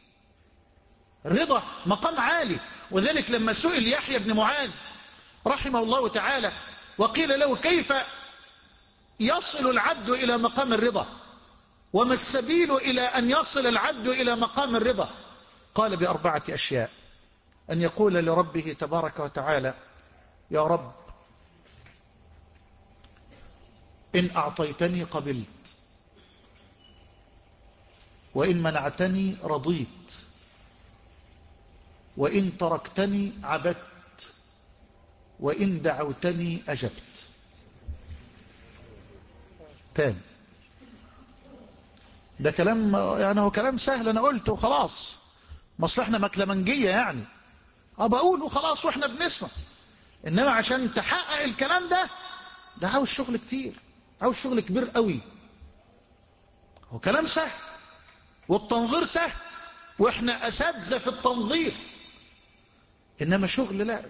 الرضا مقام عالي. وذلك لما سئل يحيى بن معاذ رحمه الله تعالى وقيل له: كيف يصل العبد إلى مقام الرضا، وما السبيل إلى أن يصل العبد إلى مقام الرضا؟ قال: بأربعة أشياء: أن يقول لربه تبارك وتعالى: يا رب، إن أعطيتني قبلت، وإن منعتني رضيت، وإن تركتني عبدت، وإن دعوتني أجبت. تاني، ده كلام يعني هو كلام سهل، أنا قلته وخلاص، مصلحنا مكلمنجية يعني، أبقى أقول وخلاص وإحنا بنسمع. إنما عشان تحقق الكلام ده ده عاوز شغل كتير، عاوز شغل كبير قوي. هو كلام سهل والتنظير سهل، وإحنا أساتذة في التنظير، إنما شغل لا.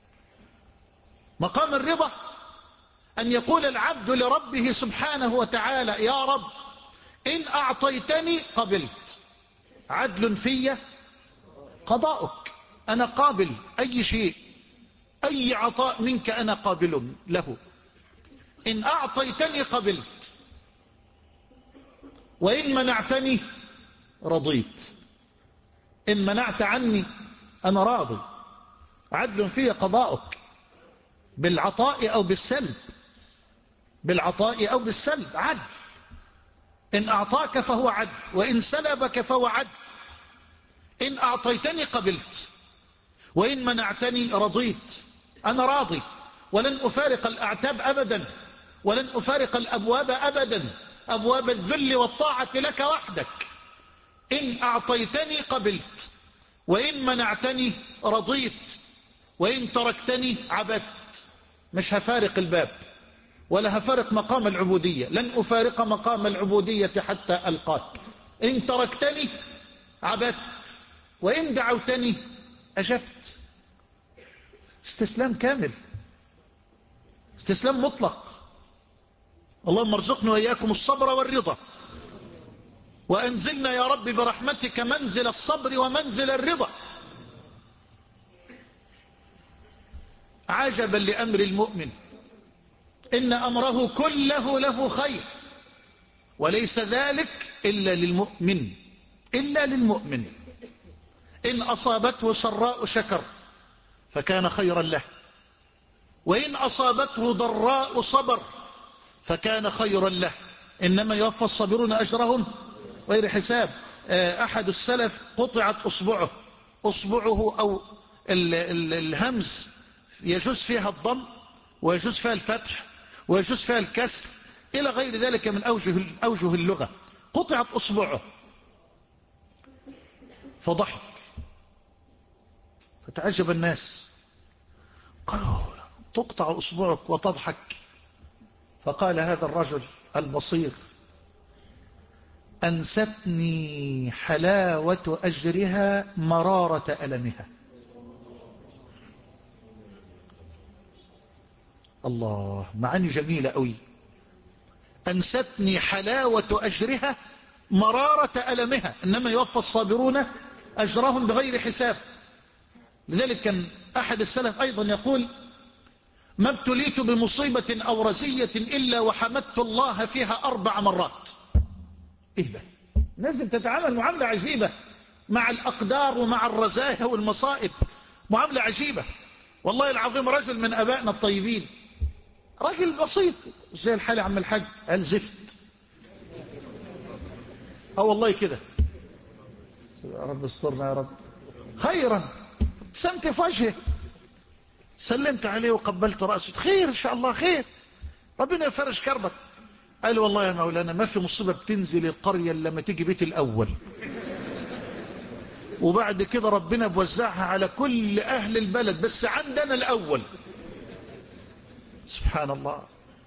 مقام الرضا أن يقول العبد لربه سبحانه وتعالى: يا رب، إن أعطيتني قبلت، عدل في قضاؤك، أنا قابل أي شيء، أي عطاء منك أنا قابل له. إن أعطيتني قبلت، وإن منعتني رضيت. إن منعت عني أنا راضي، عدل في قضاؤك بالعطاء أو بالسلب، بالعطاء أو بالسلب عدل. إن أعطاك فهو عدل، وإن سلبك فهو عدل. إن أعطيتني قبلت، وإن منعتني رضيت. أنا راضي، ولن أفارق الأعتاب أبدا، ولن أفارق الأبواب أبدا، أبواب الذل والطاعة لك وحدك. إن أعطيتني قبلت، وإن منعتني رضيت، وإن تركتني عبدت. مش هفارق الباب، ولا هفارق مقام العبودية، لن أفارق مقام العبودية حتى ألقاك. إن تركتني عبدت، وإن دعوتني أجبت. استسلام كامل، استسلام مطلق. اللهم ارزقنا وإياكم الصبر والرضا، وأنزلنا يا رب برحمتك منزل الصبر ومنزل الرضا. عجبا لأمر المؤمن، إن أمره كله له خير، وليس ذلك إلا للمؤمن، إلا للمؤمن. إن أصابته سراء شكر فكان خيرا له، وإن أصابته ضراء صبر فكان خيرا له. إنما يوفى الصابرون أجرهم غير حساب. أحد السلف قطعت أصبعه، أصبعه أو ال ال الهمز يجوز فيها الضم، ويجوز فيها الفتح، ويجوز فيها الكسر، إلى غير ذلك من أوجه, أوجه اللغة. قطعت أصبعه فضحك، فتعجب الناس، قالوا تقطع أصبعك وتضحك؟ فقال هذا الرجل البصير: أنستني حلاوة أجرها مرارة ألمها. الله، معاني جميلة أوي. أنستني حلاوة أجرها مرارة ألمها، إنما يوفى الصابرون أجرهم بغير حساب. لذلك كان أحد السلف أيضا يقول: ما ابتليت بمصيبة أو رزية إلا وحمدت الله فيها أربع مرات. إيه ده؟ لازم تتعامل معاملة عجيبة مع الأقدار ومع الرزايا والمصائب، معاملة عجيبة. والله العظيم رجل من أبائنا الطيبين، راجل بسيط زي الحال عم الحاج، قال زفت. اه والله كده، يا رب استرنا يا رب. خيرا، ابتسمت في وجهه، سلمت عليه وقبلت رأسه. خير إن شاء الله، خير، ربنا يفرج كربك. قال والله يا مولانا ما في مصيبة بتنزل القرية إلا لما تيجي بيت الأول، وبعد كده ربنا بوزعها على كل أهل البلد، بس عندنا الأول. سبحان الله.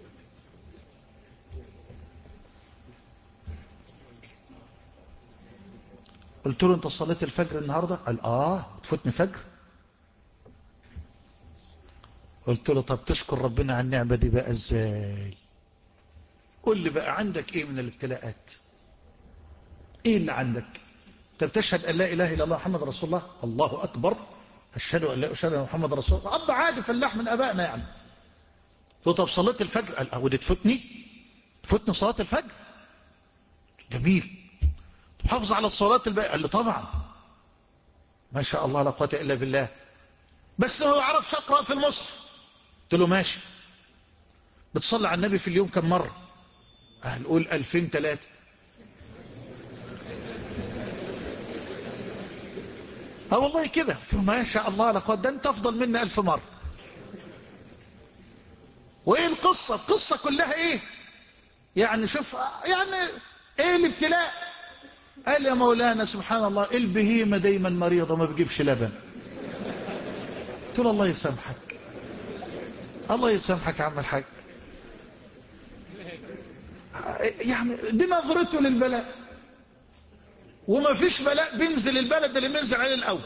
قلت له انت صليت الفجر النهاردة؟ قال اه، تفوتني فجر؟ قلت له طب تشكر ربنا على النعمة دي بقى ازاي؟ قل لي بقى عندك ايه من الابتلاءات؟ ايه اللي عندك؟ انت بتشهد ان لا اله الا الله محمد رسول الله، الله اكبر، اشهد ان لا اشهد ان محمد رسول الله، اب عادي فلاح من ابائنا يعني. قلت له طب صليت الفجر؟ قال اه، ودي تفوتني؟ تفوتني صلاة الفجر؟ جميل. تحافظ على الصلاة الباقية؟ قال له طبعا. ما شاء الله لا قوة الا بالله، بس هو يعرفش اقرا في المصحف. قلت له ماشي. بتصلي على النبي في اليوم كم مرة؟ قال قول ألفين ثلاثة. اه والله كده. ما شاء الله لا قوة، ده انت افضل مني ألف مرة. وايه القصة؟ القصة كلها ايه يعني؟ شوف يعني ايه الابتلاء. قال يا مولانا سبحان الله البهيمة دايما مريضة ما بجيبش لبن. قلت له الله يسامحك، الله يسامحك يا عم الحاج. يعني دي نظرته للبلاء، وما فيش بلاء بينزل البلد اللي بينزل عليه الأول.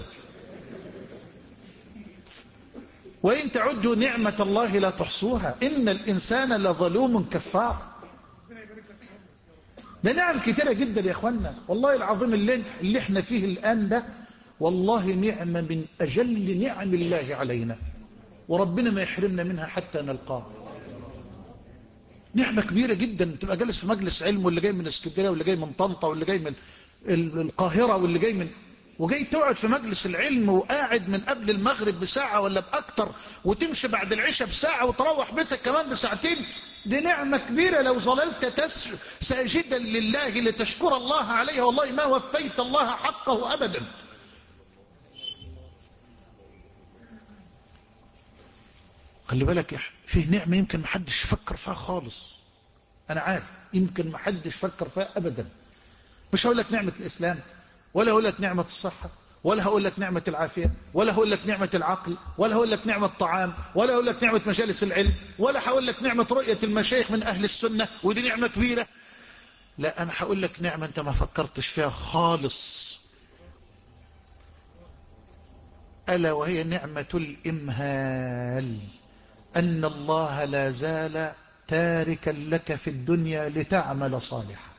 وإن تعدوا نعمة الله لا تحصوها إن الإنسان لظلوم كفار. ده نعم كتيرة جدا يا أخوانا، والله العظيم اللي, اللي احنا فيه الآن ده والله نعمة من أجل نعم الله علينا، وربنا ما يحرمنا منها حتى نلقاه. نعمة كبيرة جدا تبقى جالس في مجلس علم، واللي جاي من اسكندريه واللي جاي من طنطا واللي جاي من القاهرة واللي جاي من، وجاي تقعد في مجلس العلم وقاعد من قبل المغرب بساعة ولا بأكتر، وتمشي بعد العشاء بساعة وتروح بيتك كمان بساعتين. دي نعمة كبيرة لو ظللت تس ساجدا لله لتشكر الله عليها، والله ما وفيت الله حقه أبدا. خلي بالك فيه نعمة يمكن محدش يفكر فيها خالص، أنا عارف يمكن محدش يفكر فيها أبدا. مش هقول لك نعمة الإسلام، ولا هقول لك نعمة الصحة، ولا هقول لك نعمة العافية، ولا هقول لك نعمة العقل، ولا هقول لك نعمة الطعام، ولا هقول لك نعمة مجالس العلم، ولا هقول لك نعمة رؤية المشايخ من أهل السنة ودي نعمة كبيرة. لا، أنا هقول لك نعمة أنت ما فكرتش فيها خالص، ألا وهي نعمة الإمهال. أن الله لا زال تاركا لك في الدنيا لتعمل صالحا.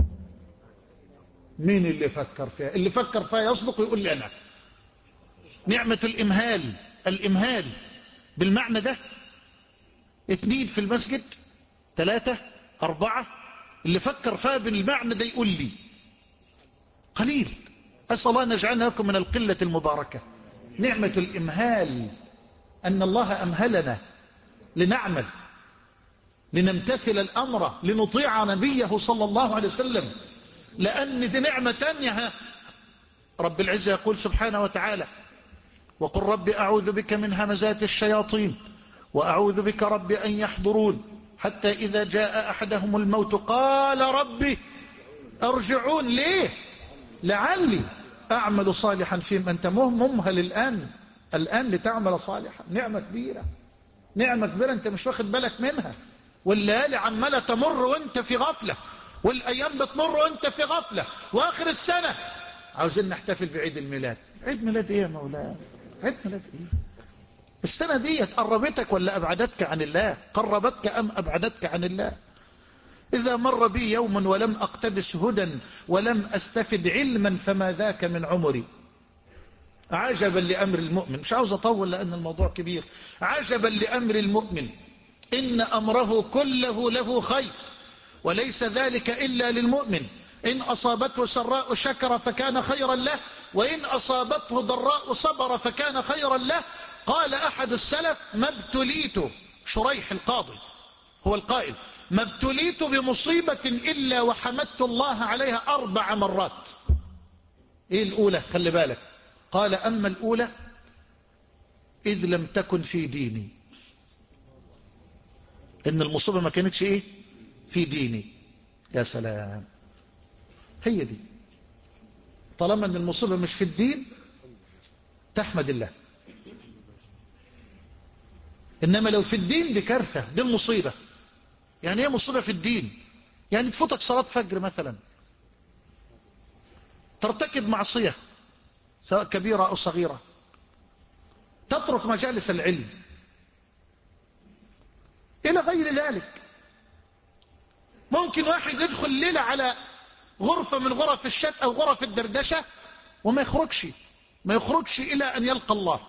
مين اللي فكر فيها؟ اللي فكر فيها يصدق ويقول لي أنا. نعمة الإمهال، الإمهال بالمعنى ده، اتنين في المسجد، ثلاثة، أربعة، اللي فكر فيها بالمعنى ده يقول لي قليل. أسأل الله أن يجعلنا لكم من القلة المباركة. نعمة الإمهال، أن الله أمهلنا لنعمل، لنمتثل الأمر، لنطيع نبيه صلى الله عليه وسلم، لأن دي نعمة تانية. رب العزة يقول سبحانه وتعالى: وقل رب أعوذ بك من همزات الشياطين وأعوذ بك رب أن يحضرون حتى إذا جاء أحدهم الموت قال ربي أرجعون. ليه؟ لعلي أعمل صالحا فيما أنت ممهل الآن الآن لتعمل صالحا. نعمة كبيرة، نعمة كبيرة أنت مش واخد بالك منها. والليالي عمالة تمر وأنت في غفلة، والأيام بتمر وأنت في غفلة، وآخر السنة عاوزين نحتفل بعيد الميلاد. عيد ميلاد إيه يا مولانا؟ عيد ميلاد إيه؟ السنة دي قربتك ولا أبعدتك عن الله؟ قربتك أم أبعدتك عن الله؟ إذا مر بي يوم ولم أقتبس هدى ولم أستفد علما فما ذاك من عمري. عجبا لأمر المؤمن، مش عاوز أطول لأن الموضوع كبير. عجبا لأمر المؤمن إن أمره كله له خير، وليس ذلك إلا للمؤمن. إن أصابته سراء شكر فكان خيرا له، وإن أصابته ضراء صبر فكان خيرا له. قال أحد السلف: ما ابتليت، شريح القاضي هو القائل، ما ابتليت بمصيبة إلا وحمدت الله عليها أربع مرات. إيه الأولى؟ خلي بالك. قال: أما الأولى إذ لم تكن في ديني، إن المصيبة ما كانتش إيه؟ في ديني. يا سلام، هي دي. طالما أن المصيبة مش في الدين تحمد الله. إنما لو في الدين دي كارثة، دي المصيبة. يعني ايه مصيبة في الدين؟ يعني تفوتك صلاة فجر مثلا، ترتكب معصية سواء كبيرة أو صغيرة، تترك مجالس العلم إلى غير ذلك. ممكن واحد يدخل ليلة على غرفة من غرف الشت أو غرف الدردشة وما يخرجش، ما يخرجش إلى أن يلقى الله،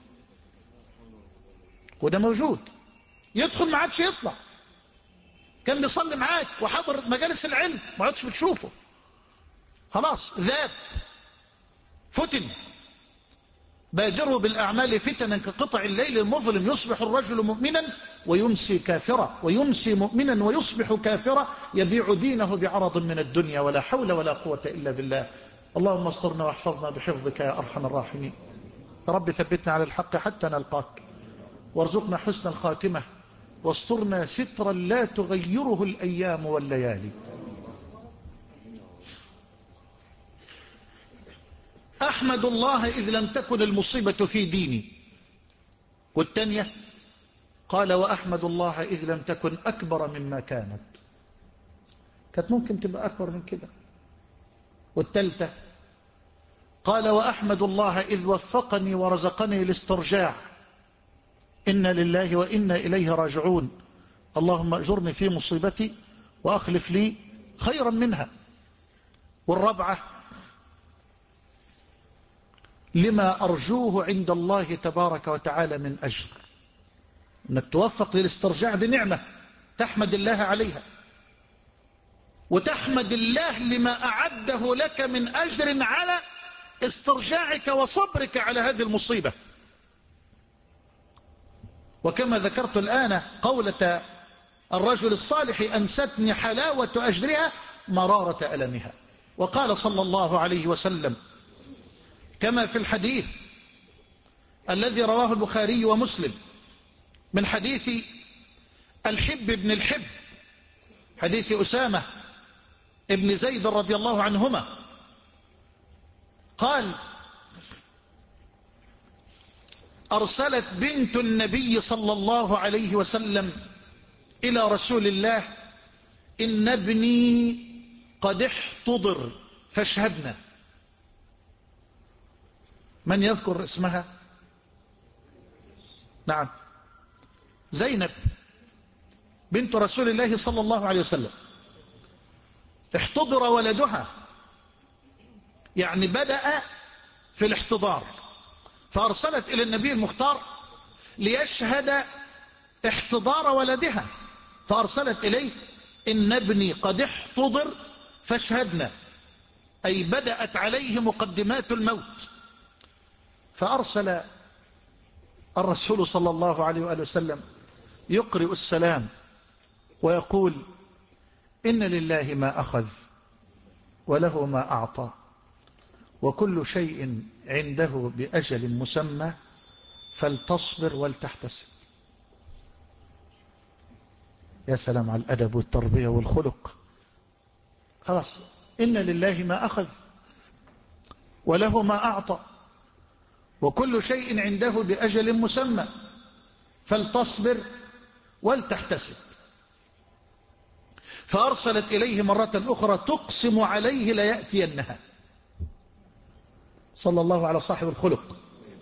وده موجود. يدخل ما عادش يطلع، كان بيصلي معاك وحضر مجالس العلم ما عادش بتشوفه، خلاص ذاب، فتن. بادروا بالأعمال فتنا كقطع الليل المظلم، يصبح الرجل مؤمنا ويمسي كافرا، ويمسي مؤمنا ويصبح كافرا، يبيع دينه بعرض من الدنيا، ولا حول ولا قوة إلا بالله. اللهم استرنا واحفظنا بحفظك يا أرحم الراحمين. رب ثبتنا على الحق حتى نلقاك، وارزقنا حسن الخاتمة، واسترنا سترا لا تغيره الأيام والليالي. أحمد الله إذ لم تكن المصيبة في ديني. والثانية قال: وأحمد الله إذ لم تكن أكبر مما كانت. كانت ممكن تبقى أكبر من كده. والثالثة قال: وأحمد الله إذ وفقني ورزقني الاسترجاع. إنا لله وإنا إليه راجعون. اللهم أجرني في مصيبتي وأخلف لي خيرا منها. والرابعة لما أرجوه عند الله تبارك وتعالى من أجر، أنك توفق للاسترجاع بنعمة تحمد الله عليها، وتحمد الله لما أعده لك من أجر على استرجاعك وصبرك على هذه المصيبة. وكما ذكرت الآن قولة الرجل الصالح: أنستني حلاوة أجرها مرارة ألمها. وقال صلى الله عليه وسلم كما في الحديث الذي رواه البخاري ومسلم من حديث الحب بن الحب، حديث أسامة ابن زيد رضي الله عنهما، قال: أرسلت بنت النبي صلى الله عليه وسلم إلى رسول الله: إن ابني قد احتضر فاشهدنا. من يذكر اسمها؟ نعم، زينب بنت رسول الله صلى الله عليه وسلم. احتضر ولدها، يعني بدأ في الاحتضار، فأرسلت إلى النبي المختار ليشهد احتضار ولدها، فأرسلت إليه: إن ابني قد احتضر فاشهدنا، أي بدأت عليه مقدمات الموت. فأرسل الرسول صلى الله عليه وآله وسلم يقرئ السلام ويقول: إن لله ما أخذ وله ما أعطى وكل شيء عنده بأجل مسمى فلتصبر ولتحتسب. يا سلام على الأدب والتربية والخلق. خلاص، إن لله ما أخذ وله ما أعطى وكل شيء عنده بأجل مسمى فلتصبر ولتحتسب. فأرسلت إليه مرة أخرى تقسم عليه ليأتينها. صلى الله على صاحب الخلق.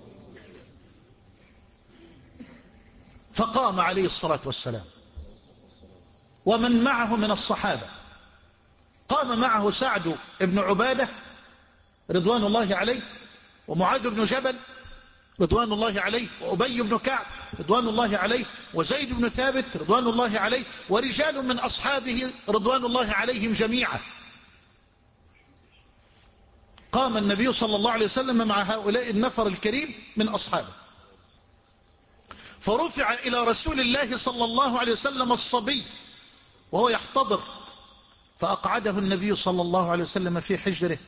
فقام عليه الصلاة والسلام ومن معه من الصحابة. قام معه سعد بن عبادة رضوان الله عليه، ومعاذ بن جبل رضوان الله عليه، وأبي بن كعب رضوان الله عليه، وزيد بن ثابت رضوان الله عليه، ورجال من أصحابه رضوان الله عليهم جميعا. قام النبي صلى الله عليه وسلم مع هؤلاء النفر الكريم من أصحابه، فرفع إلى رسول الله صلى الله عليه وسلم الصبي وهو يحتضر، فأقعده النبي صلى الله عليه وسلم في حجره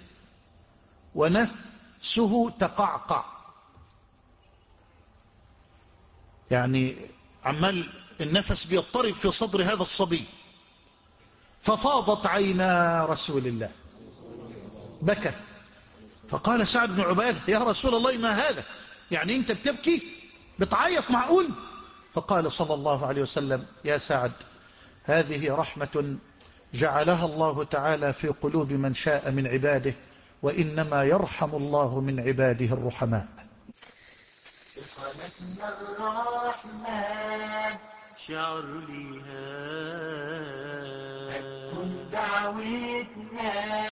ونفسه تقعقع، يعني عمال النفس بيضطرب في صدر هذا الصبي. ففاضت عينا رسول الله، بكى. فقال سعد بن عبادة: يا رسول الله ما هذا؟ يعني أنت بتبكي بتعيط معقول؟ فقال صلى الله عليه وسلم: يا سعد، هذه رحمة جعلها الله تعالى في قلوب من شاء من عباده، وإنما يرحم الله من عباده الرحماء. الرحمن شعر لها هتكون دعوتنا